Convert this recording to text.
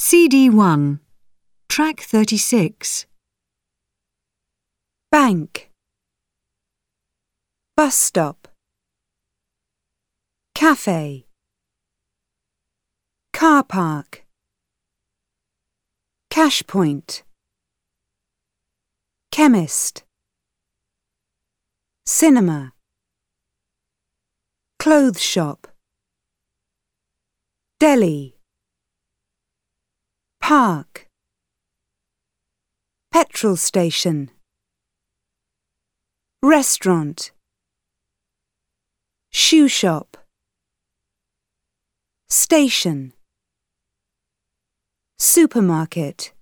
CD1, Track 36. Bank. Bus stop. Cafe. Car park. Cash point. Chemist. Cinema. Clothes shop. Deli. Park. Petrol station. Restaurant. Shoe shop. Station. Supermarket.